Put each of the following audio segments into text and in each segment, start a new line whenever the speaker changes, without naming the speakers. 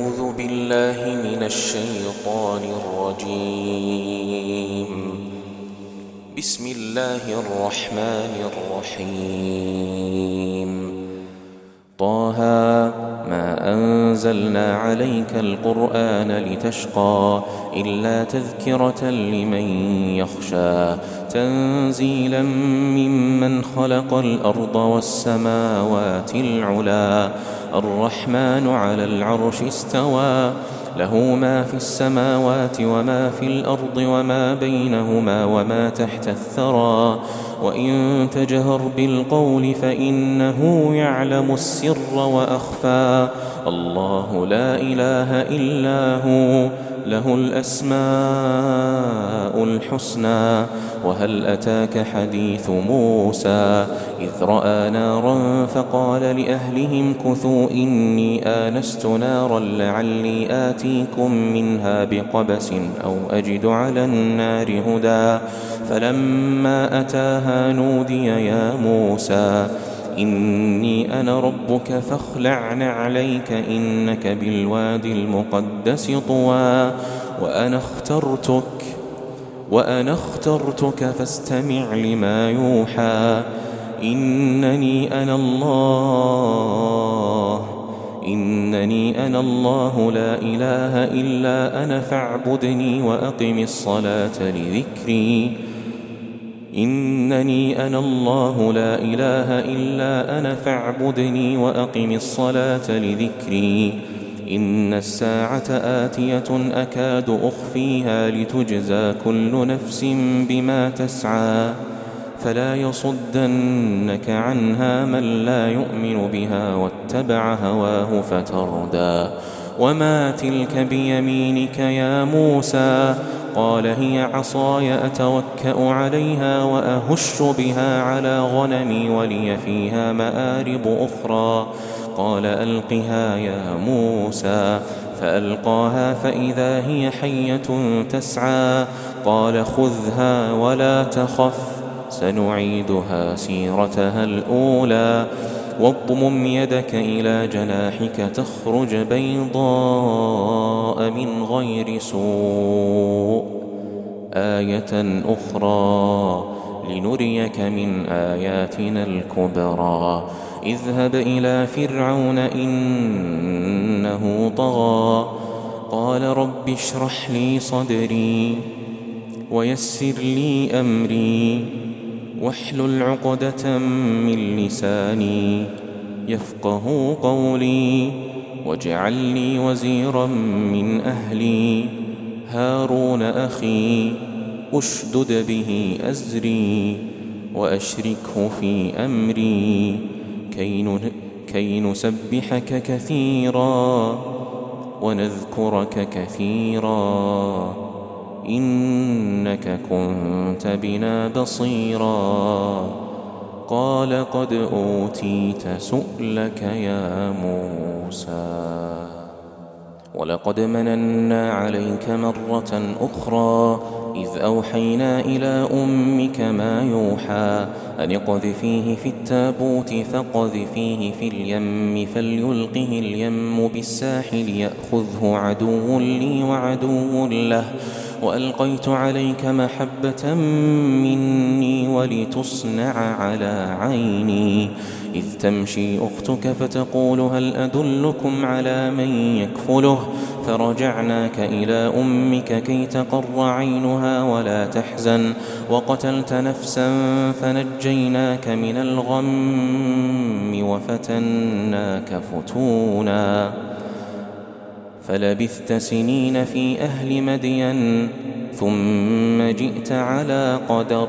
أعوذ بالله من الشيطان الرجيم. بسم الله الرحمن الرحيم. طه ما أنزلنا عليك القرآن لتشقى إلا تذكرة لمن يخشى تنزيلا ممن خلق الأرض والسماوات العلا الرحمن على العرش استوى له ما في السماوات وما في الأرض وما بينهما وما تحت الثرى وإن تجهر بالقول فإنه يعلم السر وأخفى الله لا إله إلا هو له الأسماء الحسنى. وهل أتاك حديث موسى إذ رأى نارا فقال لأهلهم كثوا إني آنست نارا لعلي آتيكم منها بقبس أو أجد على النار هدى فلما أتاها نودي يا موسى إني أنا ربك فاخلع نعليك إنك بالوادي المقدس طوى وأنا اخترتك فاستمع لما يوحى إنني أنا الله لا إله إلا أنا فاعبدني وأقم الصلاة لذكري إنني أنا الله لا إله إلا أنا فاعبدني وأقم الصلاة لذكري إن الساعة آتية أكاد أخفيها لتجزى كل نفس بما تسعى فلا يصدنك عنها من لا يؤمن بها واتبع هواه فتردى وما تلك بيمينك يا موسى قال هي عصاي أتوكأ عليها وأهش بها على غنمي ولي فيها مآرب أخرى قال ألقها يا موسى فألقاها فإذا هي حية تسعى قال خذها ولا تخف سنعيدها سيرتها الأولى واضمم يدك إلى جناحك تخرج بيضاء من غير سوء آية أخرى لنريك من آياتنا الكبرى اذهب إلى فرعون إنه طغى قال رب اشرح لي صدري ويسر لي أمري واحلل عقدة من لساني يفقه قولي واجعل لي وزيرا من أهلي هارون أخي أشدد به أزري وأشركه في أمري كي نسبحك كثيرا ونذكرك كثيرا إنك كنت بنا بصيرا قال قد أوتيت سؤلك يا موسى ولقد مننا عليك مرة أخرى إذ أوحينا إلى أمك ما يوحى أن اقذفيه في التابوت فاقذفيه في اليم فليلقه اليم بالساحل يأخذه عدو لي وعدو له وألقيت عليك محبة مني ولتصنع على عيني إذ تمشي أختك فتقول هل أدلكم على من يكفله فرجعناك إلى أمك كي تقر عينها ولا تحزن وقتلت نفسا فنجيناك من الغم وفتناك فتونا فلبثت سنين في أهل مدين ثم جئت على قدر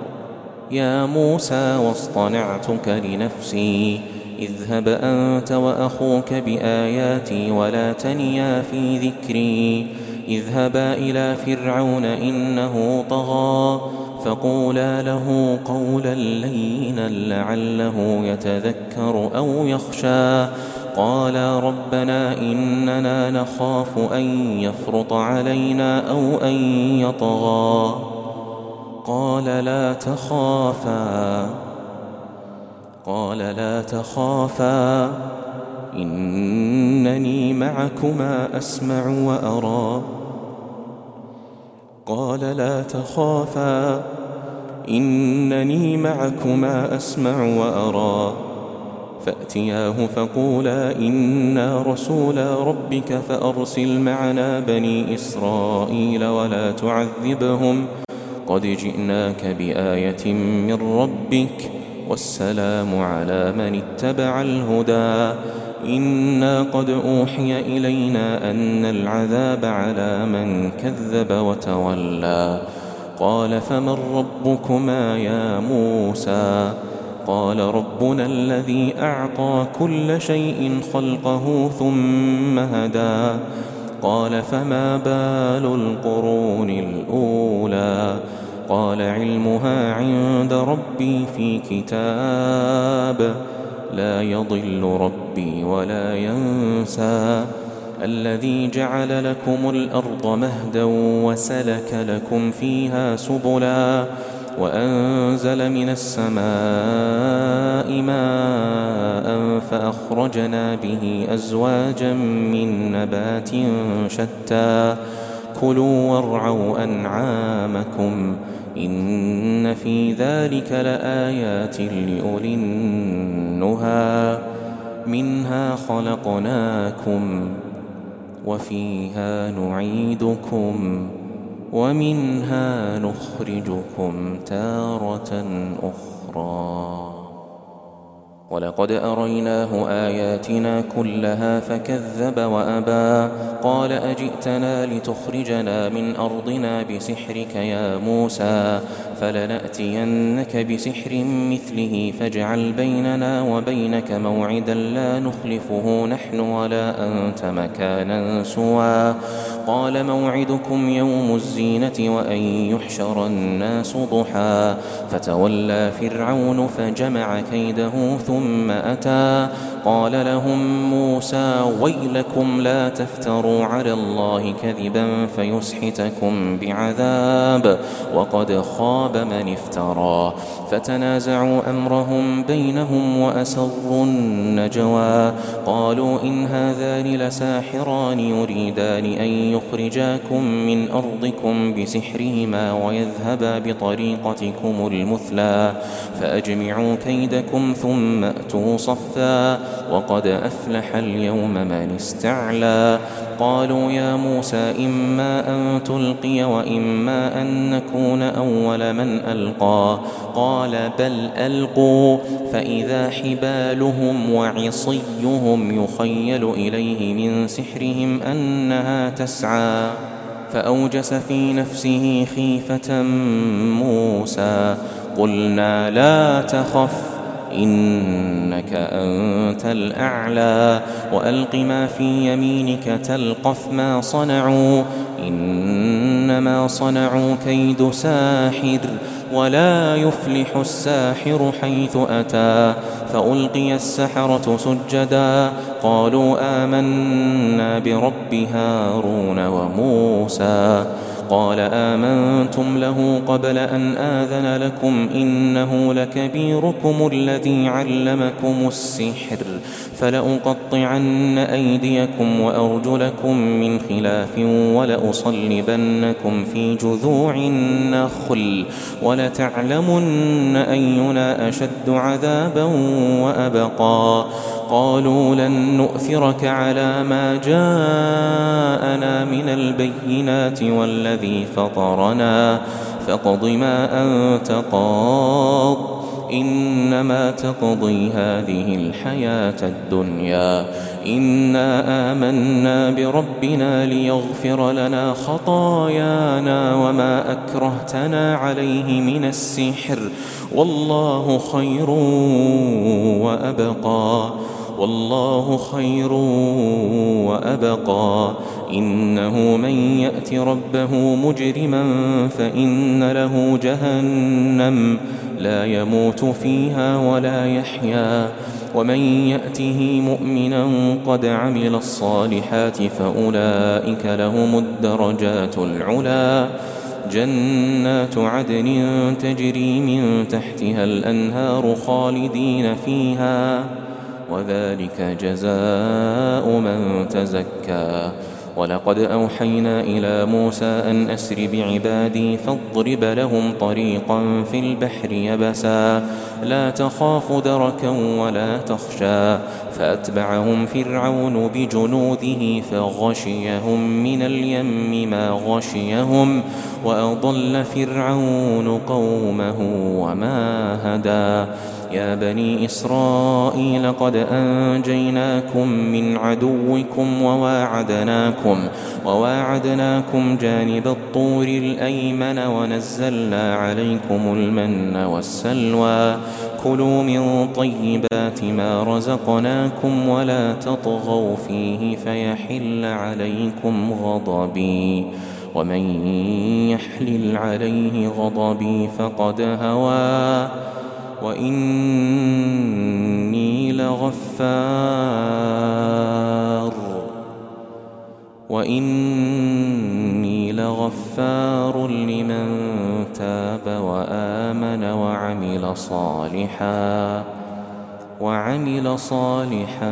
يا موسى واصطنعتك لنفسي اذهب أنت وأخوك بآياتي ولا تنيا في ذكري اذهبا إلى فرعون إنه طغى فقولا له قولا لينا لعله يتذكر أو يخشى قالا ربنا إننا نخاف أن يفرط علينا أو أن يطغى قال لا تخافا إنني معكما أسمع وأرى. قال لا تخافا إنني معكما أسمع وأرى. فأتياه فقولا إنا رسولا ربك فأرسل معنا بني إسرائيل ولا تعذبهم قد جئناك بآية من ربك والسلام على من اتبع الهدى. إنا قد أوحي إلينا أن العذاب على من كذب وتولى. قال فمن ربكما يا موسى؟ قال ربنا الذي أعطى كل شيء خلقه ثم هدى. قال فما بال القرون الأولى؟ قال علمها عند ربي في كتاب لا يضل ربي ولا ينسى. الذي جعل لكم الأرض مهدا وسلك لكم فيها سبلا وأنزل من السماء ماء فأخرجنا به أزواجا من نبات شتى كلوا وارعوا أنعامكم إن في ذلك لآيات لأولي النهى. منها خلقناكم وفيها نعيدكم ومنها نخرجكم تارة أخرى. ولقد أريناه آياتنا كلها فكذب وأبى. قال أجئتنا لتخرجنا من أرضنا بسحرك يا موسى؟ فلنأتينك بسحر مثله فاجعل بيننا وبينك موعدا لا نخلفه نحن ولا أنت مكانا سوى. قال موعدكم يوم الزينة وأن يحشر الناس ضحى. فتولى فرعون فجمع كيده ثم أتى. قال لهم موسى ويلكم لا تفتروا على الله كذبا فيسحتكم بعذاب وقد خاب من افترى. فتنازعوا أمرهم بينهم وأسروا النجوى. قالوا إن هذان لساحران يريدان أن يخرجاكم من أرضكم بسحرهما ويذهبا بطريقتكم المثلى فأجمعوا كيدكم ثم أتوا صفا وقد أفلح اليوم من استعلى. قالوا يا موسى إما أن تلقي وإما أن نكون أول من ألقى. قال بل ألقوا فإذا حبالهم وعصيهم يخيل إليه من سحرهم أنها تسعى. فأوجس في نفسه خيفة موسى. قلنا لا تخف إنك أنت الأعلى وألق ما في يمينك تلقف ما صنعوا إنما صنعوا كيد ساحر ولا يفلح الساحر حيث أتى. فألقي السحرة سجدا قالوا آمنا برب هارون وموسى. قال آمنتم له قبل أن آذن لكم إنه لكبيركم الذي علمكم السحر فلأقطعن أيديكم وأرجلكم من خلاف ولأصلبنكم في جذوع النخل ولتعلمن أينا أشد عذابا وأبقى. قالوا لن نؤثرك على ما جاءنا من البينات والذي فطرنا فاقض ما أنت قاض إنما تقضي هذه الحياة الدنيا. إنا آمنا بربنا ليغفر لنا خطايانا وما أكرهتنا عليه من السحر والله خير وأبقى. والله خير وأبقى. إنه من يأت ربه مجرما فإن له جهنم لا يموت فيها ولا يحيا ومن يأته مؤمنا قد عمل الصالحات فأولئك لهم الدرجات العلا. جنات عدن تجري من تحتها الأنهار خالدين فيها وذلك جزاء من تزكى. ولقد أوحينا إلى موسى أن أسر بعبادي فاضرب لهم طريقا في البحر يبسا لا تخاف دركا ولا تخشى فأتبعهم فرعون بجنوده فغشيهم من اليم ما غشيهم وأضل فرعون قومه وما هدى. يا بني إسرائيل قد أنجيناكم من عدوكم وواعدناكم جانب الطور الأيمن ونزلنا عليكم المن والسلوى كلوا من طيبات ما رزقناكم ولا تطغوا فيه فيحل عليكم غضبي ومن يحلل عليه غضبي فقد هوى وإني لغفار لمن تاب وآمن وعمل صالحا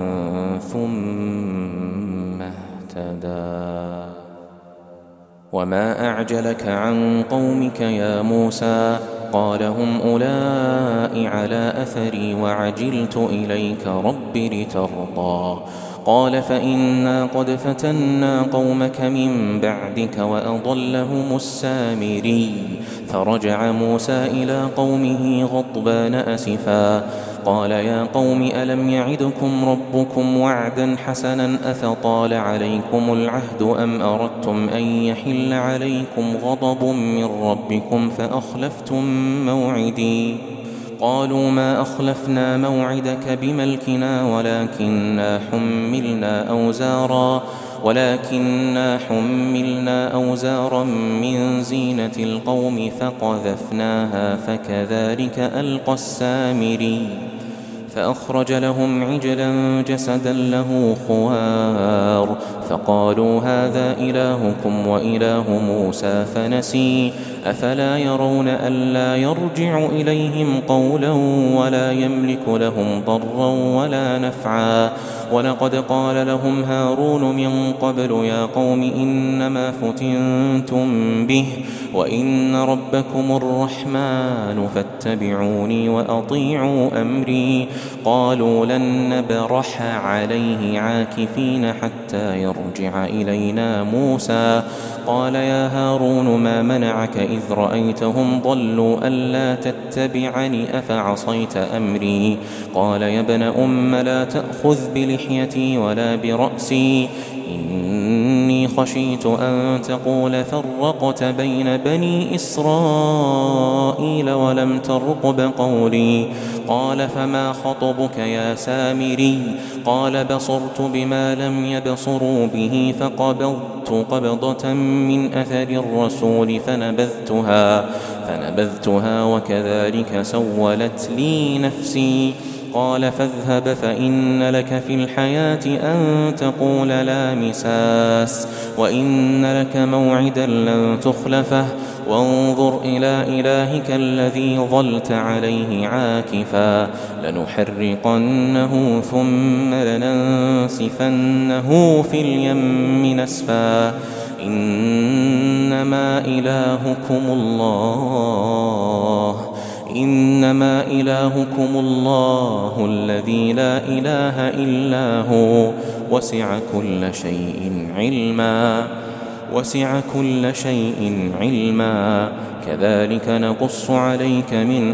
ثم اهتدى. وما أعجلك عن قومك يا موسى قال هم أولئك على أثري وعجلت إليك رب لترضى. قال فإنا قد فتنا قومك من بعدك وأضلهم السامري. فرجع موسى إلى قومه غضبان أسفا قال يا قوم ألم يعدكم ربكم وعدا حسنا أفطال عليكم العهد أم أردتم أن يحل عليكم غضب من ربكم فأخلفتم موعدي. قالوا ما أخلفنا موعدك بملكنا ولكننا حملنا أوزارا من زينة القوم فقذفناها فكذلك ألقى السامري. فأخرج لهم عجلا جسدا له خوار فقالوا هذا إلهكم وإله موسى فنسي. أفلا يرون ألا يرجع إليهم قولا ولا يملك لهم ضرا ولا نفعا. ولقد قال لهم هارون من قبل يا قوم إنما فتنتم به وإن ربكم الرحمن فاتبعوني وأطيعوا أمري. قالوا لن نبرح عليه عاكفين حتى يرجع إلينا موسى. قال يا هارون ما منعك إذ رأيتهم ضلوا ألا تتبعني أفعصيت أمري. قال يا ابن أم لا تأخذ بلحيتي ولا برأسي إني خشيت أن تقول فرقت بين بني إسرائيل ولم ترقب قولي. قال فما خطبك يا سامري. قال بصرت بما لم يبصروا به فقبضت قبضة من أثر الرسول فنبذتها وكذلك سولت لي نفسي. قال فاذهب فإن لك في الحياة أن تقول لا مساس وإن لك موعدا لن تخلفه وانظر إلى إلهك الذي ظلت عليه عاكفا لنحرقنه ثم لننسفنه في اليم نسفا. إنما إلهكم الله الذي لا إله إلا هو وسع كل شيء علما. كذلك نقص عليك من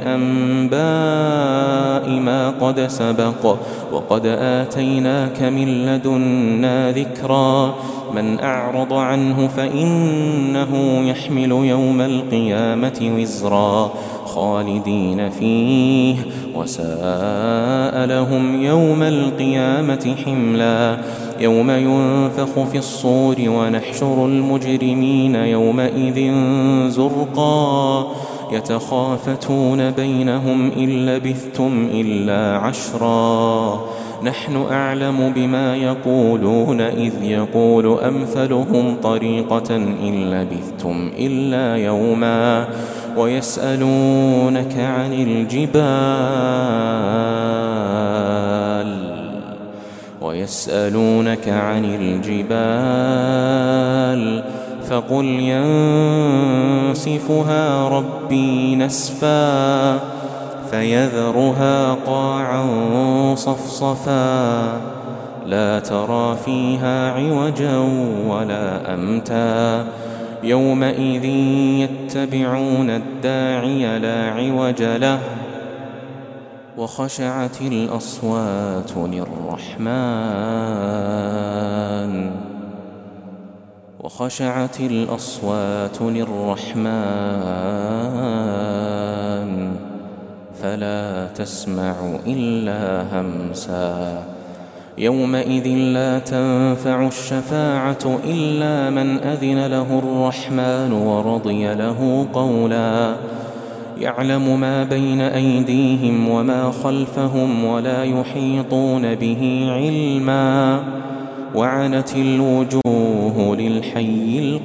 أنباء ما قد سبق وقد آتيناك من لدنا ذكرا. من أعرض عنه فإنه يحمل يوم القيامة وزرا خالدين فيه وساء لهم يوم القيامة حملا. يوم ينفخ في الصور ونحشر المجرمين يومئذ زرقا يتخافتون بينهم إن لبثتم إلا عشرا. نحن أعلم بما يقولون إذ يقول أمثلهم طريقة إن لبثتم إلا يوما. ويسألونك عن الجبال ويسألونك عن الجبال فقل ينسفها ربي نسفا فيذرها قاعا صفصفا لا ترى فيها عوجا ولا أمتا يومئذ يتبعون الداعي لا عوج له وخشعت الأصوات للرحمن فلا تسمع إلا همسا يومئذ لا تنفع الشفاعة إلا من أذن له الرحمن ورضي له قولا يعلم ما بين أيديهم وما خلفهم ولا يحيطون به علما وعنت الوجوه للحي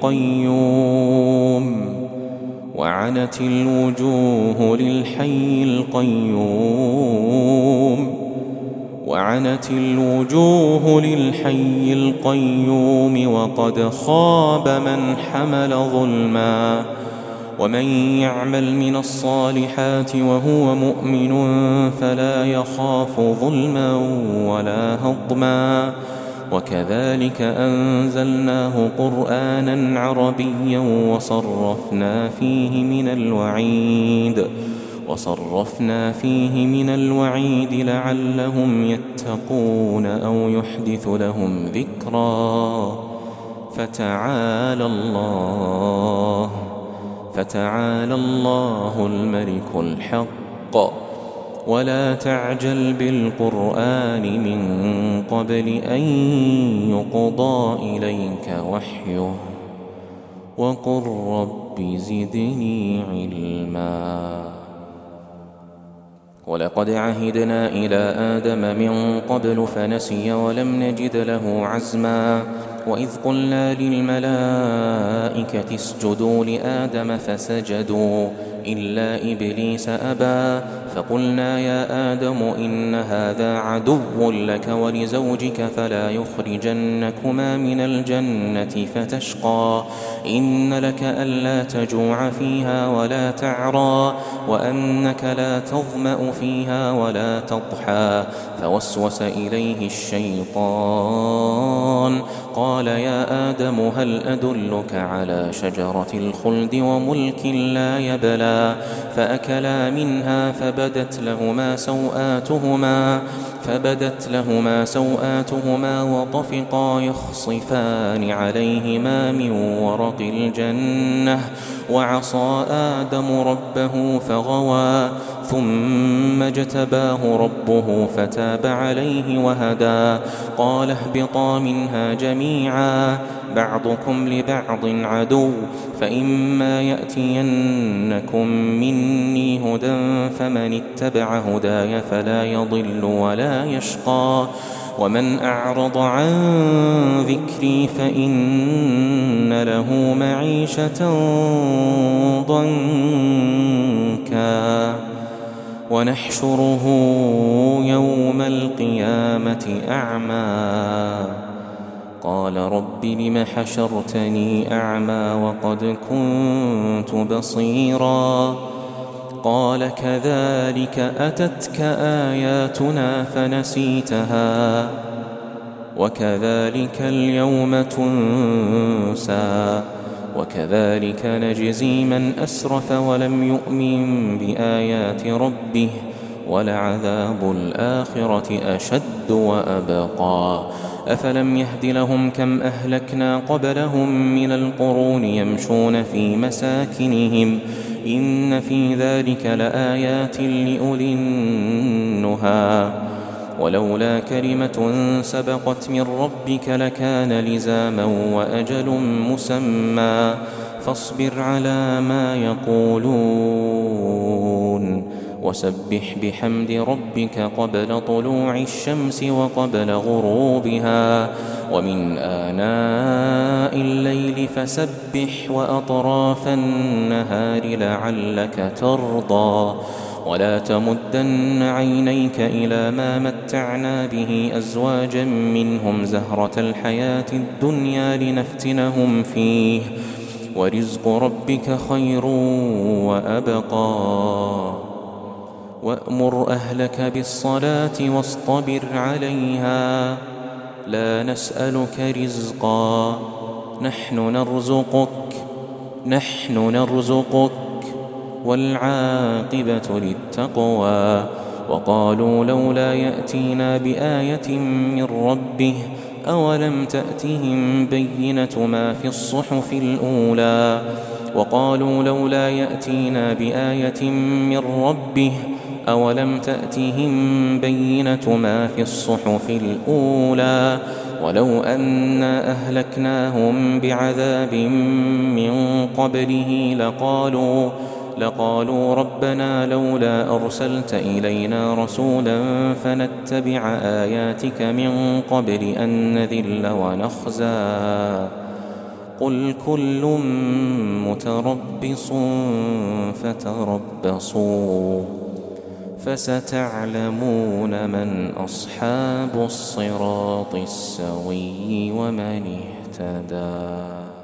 القيوم وقد خاب من حمل ظلما ومن يعمل من الصالحات وهو مؤمن فلا يخاف ظلما ولا هضما وكذلك أنزلناه قرآنا عربيا وصرفنا فيه من الوعيد لعلهم يتقون أو يحدث لهم ذكرا فتعالى الله الملك الحق ولا تعجل بالقرآن من قبل أن يقضى إليك وحيه وقل رب زدني علما ولقد عهدنا إلى آدم من قبل فنسي ولم نجد له عزما وإذ قلنا للملائكة اسجدوا لآدم فسجدوا إلا إبليس أبى فقلنا يا آدم إن هذا عدو لك ولزوجك فلا يخرجنكما من الجنة فتشقى إن لك ألا تجوع فيها ولا تعرى وأنك لا تظمأ فيها ولا تضحى فوسوس إليه الشيطان قال يا آدم هل أدلك على شجرة الخلد وملك لا يبلى فأكلا منها فبدت لهما سوآتهما وطفقا يخصفان عليهما من ورق الجنة وعصى آدم ربه فغوى ثم اجتباه ربه فتاب عليه وهدى قال اهبطا منها جميعا بعضكم لبعض عدو فإما يأتينكم مني هدى فمن اتبع هداي فلا يضل ولا يشقى ومن أعرض عن ذكري فإن له معيشة ضنكا ونحشره يوم القيامة أعمى قال رب لم حشرتني أعمى وقد كنت بصيرا قال كذلك أتتك آياتنا فنسيتها وكذلك اليوم تنسى وكذلك نجزي من أسرف ولم يؤمن بآيات ربه ولعذاب الآخرة أشد وأبقى أفلم يهد لهم كم أهلكنا قبلهم من القرون يمشون في مساكنهم إن في ذلك لآيات لأولي النهى ولولا كلمة سبقت من ربك لكان لزاما وأجل مسمى فاصبر على ما يقولون وسبح بحمد ربك قبل طلوع الشمس وقبل غروبها ومن آناء الليل فسبح وأطراف النهار لعلك ترضى ولا تمدن عينيك إلى ما متعنا به أزواجا منهم زهرة الحياة الدنيا لنفتنهم فيه ورزق ربك خير وأبقى وأمر أهلك بالصلاة واصطبر عليها لا نسألك رزقا نحن نرزقك والعاقبة للتقوى وقالوا لولا يأتينا بآية من ربه أولم تأتهم بينة ما في الصحف الأولى وقالوا لولا يأتينا بآية من ربه أولم تأتهم بينة ما في الصحف الأولى ولو أنا أهلكناهم بعذاب من قبله لقالوا ربنا لولا أرسلت إلينا رسولا فنتبع آياتك من قبل أن نذل ونخزى قل كل متربص فتربصوا فستعلمون من أصحاب الصراط السوي ومن اهتدى.